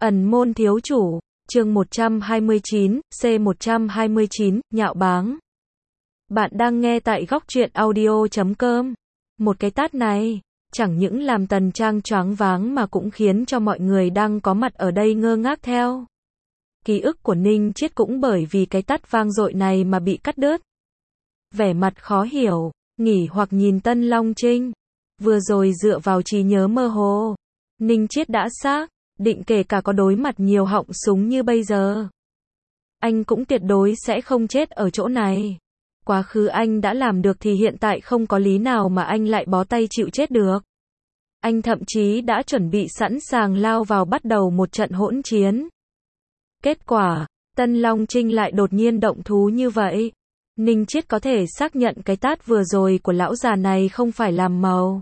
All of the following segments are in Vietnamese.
Ẩn môn thiếu chủ, chương 129, C129, nhạo báng. Bạn đang nghe tại góc truyện audio.com. Một cái tát này, chẳng những làm Tần Trang choáng váng mà cũng khiến cho mọi người đang có mặt ở đây ngơ ngác theo. Ký ức của Ninh Chiết cũng bởi vì cái tát vang dội này mà bị cắt đứt. Vẻ mặt khó hiểu, nghỉ hoặc nhìn Tân Long Trinh. Vừa rồi dựa vào trí nhớ mơ hồ, Ninh Chiết đã xác định kể cả có đối mặt nhiều họng súng như bây giờ, anh cũng tuyệt đối sẽ không chết ở chỗ này. Quá khứ anh đã làm được thì hiện tại không có lý nào mà anh lại bó tay chịu chết được. Anh thậm chí đã chuẩn bị sẵn sàng lao vào bắt đầu một trận hỗn chiến. Kết quả, Tân Long Trinh lại đột nhiên động thú như vậy. Ninh Chiết có thể xác nhận cái tát vừa rồi của lão già này không phải làm màu.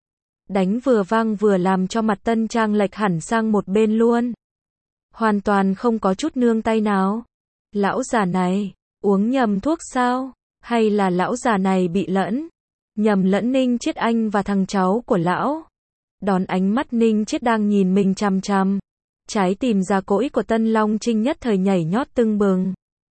Đánh vừa vang vừa làm cho mặt Tân Trang lệch hẳn sang một bên luôn. Hoàn toàn không có chút nương tay nào. Lão già này, uống nhầm thuốc sao? Hay là lão già này bị nhầm lẫn Ninh Chiết anh và thằng cháu của lão? Đón ánh mắt Ninh Chiết đang nhìn mình chằm chằm. Trái tim già cỗi của Tân Long Trinh nhất thời nhảy nhót tưng bừng.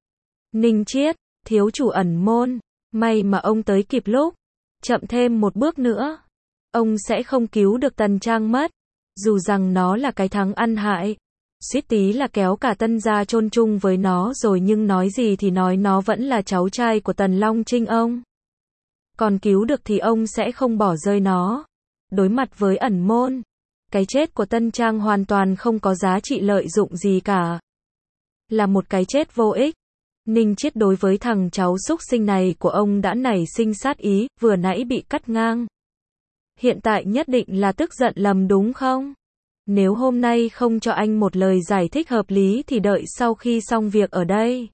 Ninh Chiết, thiếu chủ ẩn môn, may mà ông tới kịp lúc. Chậm thêm một bước nữa, ông sẽ không cứu được Tần Trang mất. Dù rằng nó là cái thằng ăn hại, suýt tí là kéo cả Tân gia chôn chung với nó rồi, nhưng nói gì thì nói nó vẫn là cháu trai của Tần Long Trinh ông. Còn cứu được thì ông sẽ không bỏ rơi nó. Đối mặt với ẩn môn, cái chết của Tân Trang hoàn toàn không có giá trị lợi dụng gì cả. Là một cái chết vô ích. Ninh Chiết đối với thằng cháu xúc sinh này của ông đã nảy sinh sát ý, vừa nãy bị cắt ngang. Hiện tại nhất định là tức giận lầm đúng không? Nếu hôm nay không cho anh một lời giải thích hợp lý thì đợi sau khi xong việc ở đây.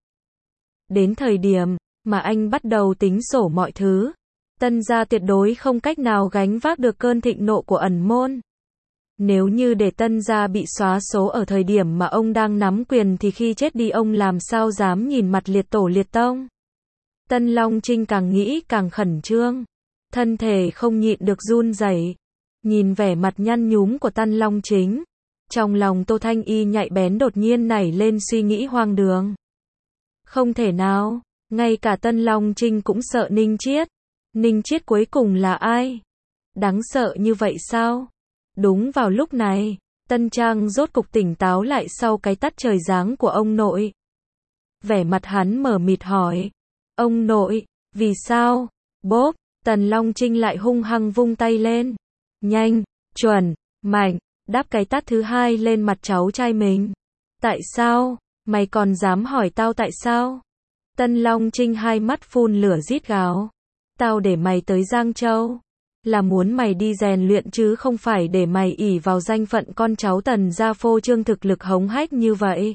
Đến thời điểm mà anh bắt đầu tính sổ mọi thứ, Tân gia tuyệt đối không cách nào gánh vác được cơn thịnh nộ của ẩn môn. Nếu như để Tân gia bị xóa số ở thời điểm mà ông đang nắm quyền thì khi chết đi ông làm sao dám nhìn mặt liệt tổ liệt tông. Tân Long Trinh càng nghĩ càng khẩn trương. Thân thể không nhịn được run rẩy. Nhìn vẻ mặt nhăn nhúm của Tân Long Chính, trong lòng Tô Thanh Y nhạy bén đột nhiên nảy lên suy nghĩ hoang đường. Không thể nào, ngay cả Tân Long Trinh cũng sợ Ninh Chiết. Ninh Chiết cuối cùng là ai? Đáng sợ như vậy sao? Đúng vào lúc này, Tân Trang rốt cục tỉnh táo lại sau cái tát trời giáng của ông nội. Vẻ mặt hắn mờ mịt hỏi. Ông nội, vì sao? Bốp, Tần Long Trinh lại hung hăng vung tay lên. Nhanh, chuẩn, mạnh, đáp cái tát thứ hai lên mặt cháu trai mình. Tại sao? Mày còn dám hỏi tao tại sao? Tân Long Trinh hai mắt phun lửa rít gào. Tao để mày tới Giang Châu là muốn mày đi rèn luyện chứ không phải để mày ỷ vào danh phận con cháu Tần gia phô trương thực lực hống hách như vậy.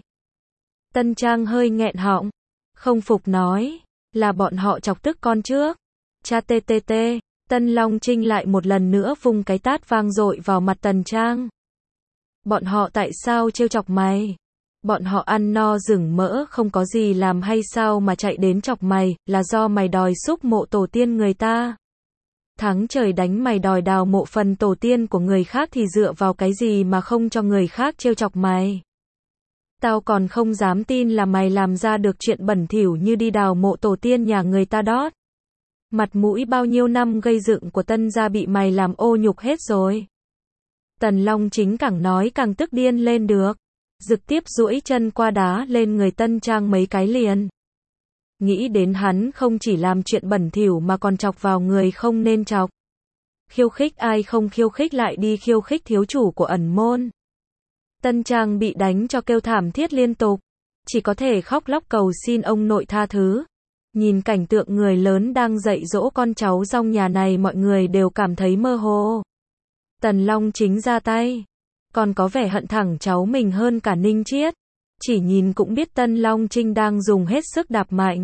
Tân Trang hơi nghẹn họng, không phục nói, là bọn họ chọc tức con trước. Cha TTT, Tân Long Trinh lại một lần nữa vung cái tát vang dội vào mặt Tần Trang. Bọn họ tại sao trêu chọc mày? Bọn họ ăn no rừng mỡ không có gì làm hay sao mà chạy đến chọc mày, là do mày đòi xúc mộ tổ tiên người ta. Thắng trời đánh mày đòi đào mộ phần tổ tiên của người khác thì dựa vào cái gì mà không cho người khác trêu chọc mày? Tao còn không dám tin là mày làm ra được chuyện bẩn thỉu như đi đào mộ tổ tiên nhà người ta đó. Mặt mũi bao nhiêu năm gây dựng của Tân gia bị mày làm ô nhục hết rồi. Tần Long Chính càng nói càng tức điên lên được, trực tiếp duỗi chân qua đá lên người Tân Trang mấy cái liền. Nghĩ đến hắn không chỉ làm chuyện bẩn thỉu mà còn chọc vào người không nên chọc. Khiêu khích ai không khiêu khích lại đi khiêu khích thiếu chủ của ẩn môn. Tân Trang bị đánh cho kêu thảm thiết liên tục, chỉ có thể khóc lóc cầu xin ông nội tha thứ. Nhìn cảnh tượng người lớn đang dạy dỗ con cháu trong nhà này, mọi người đều cảm thấy mơ hồ. Tần Long Chính ra tay, còn có vẻ hận thẳng cháu mình hơn cả Ninh Chiết. Chỉ nhìn cũng biết Tân Long Trinh đang dùng hết sức đạp mạnh.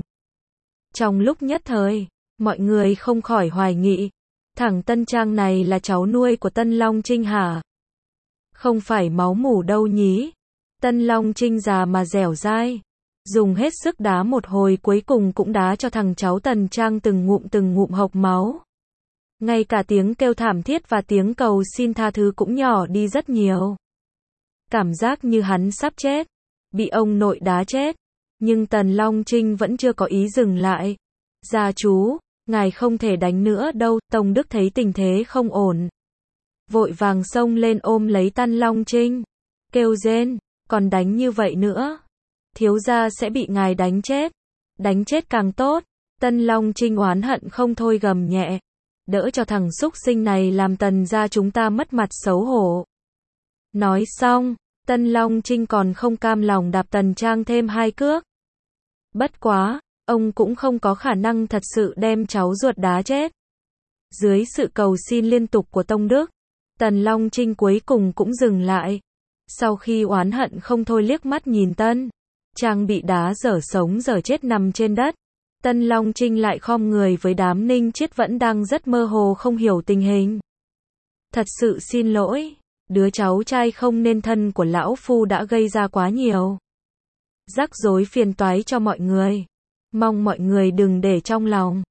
Trong lúc nhất thời, mọi người không khỏi hoài nghị, thằng Tân Trang này là cháu nuôi của Tân Long Trinh hả? Không phải máu mủ đâu nhí. Tân Long Trinh già mà dẻo dai, dùng hết sức đá một hồi cuối cùng cũng đá cho thằng cháu Tần Trang từng ngụm hộc máu. Ngay cả tiếng kêu thảm thiết và tiếng cầu xin tha thứ cũng nhỏ đi rất nhiều. cảm giác như hắn sắp chết, bị ông nội đá chết. Nhưng Tần Long Trinh vẫn chưa có ý dừng lại. Gia chú, ngài không thể đánh nữa đâu. Tông Đức thấy tình thế không ổn, vội vàng xông lên ôm lấy Tân Long Trinh, kêu rên, còn đánh như vậy nữa, thiếu gia sẽ bị ngài đánh chết càng tốt. Tân Long Trinh oán hận không thôi gầm nhẹ, đỡ cho thằng xúc sinh này làm Tần gia chúng ta mất mặt xấu hổ. Nói xong, Tân Long Trinh còn không cam lòng đạp Tần Trang thêm 2 cước. Bất quá, ông cũng không có khả năng thật sự đem cháu ruột đá chết. Dưới sự cầu xin liên tục của Tông Đức, Tần Long Trinh cuối cùng cũng dừng lại. Sau khi oán hận không thôi liếc mắt nhìn Tân Trang bị đá dở sống dở chết nằm trên đất, Tân Long Trinh lại khom người với đám Ninh Chiết vẫn đang rất mơ hồ không hiểu tình hình. Thật sự xin lỗi, đứa cháu trai không nên thân của lão phu đã gây ra quá nhiều rắc rối phiền toái cho mọi người. Mong mọi người đừng để trong lòng.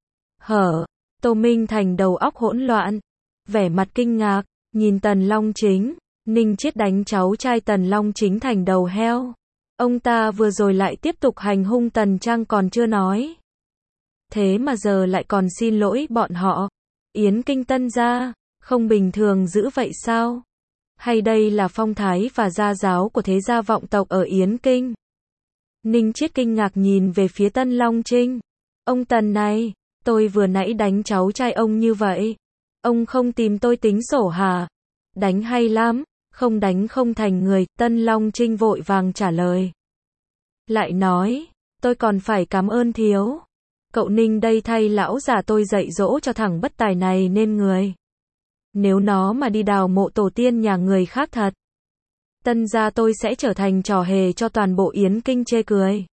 Tô Minh Thành đầu óc hỗn loạn, vẻ mặt kinh ngạc, nhìn Tần Long Chính. Ninh Chiết đánh cháu trai Tần Long Chính thành đầu heo. Ông ta vừa rồi lại tiếp tục hành hung Tần Trang còn chưa nói. Thế mà giờ lại còn xin lỗi bọn họ. Yến Kinh Tân gia, không bình thường dữ vậy sao? Hay đây là phong thái và gia giáo của thế gia vọng tộc ở Yến Kinh? Ninh Chiết kinh ngạc nhìn về phía Tân Long Trinh. Ông Tần này, tôi vừa nãy đánh cháu trai ông như vậy. Ông không tìm tôi tính sổ hả? Đánh hay lắm, không đánh không thành người. Tân Long Trinh vội vàng trả lời. Lại nói, tôi còn phải cảm ơn thiếu cậu Ninh đây thay lão già tôi dạy dỗ cho thằng bất tài này nên người. Nếu nó mà đi đào mộ tổ tiên nhà người khác thật, Tân gia tôi sẽ trở thành trò hề cho toàn bộ Yến Kinh chê cười.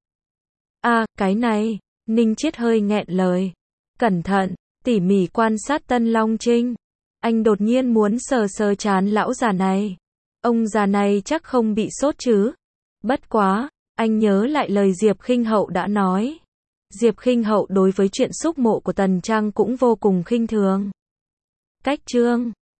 Cái này, Ninh Chiết hơi nghẹn lời. Cẩn thận, tỉ mỉ quan sát Tân Long Trinh. Anh đột nhiên muốn sờ sờ trán lão già này. Ông già này chắc không bị sốt chứ. Bất quá, anh nhớ lại lời Diệp Khinh Hậu đã nói. Diệp Khinh Hậu đối với chuyện xúc mộ của Tần Trang cũng vô cùng khinh thường. Cách chương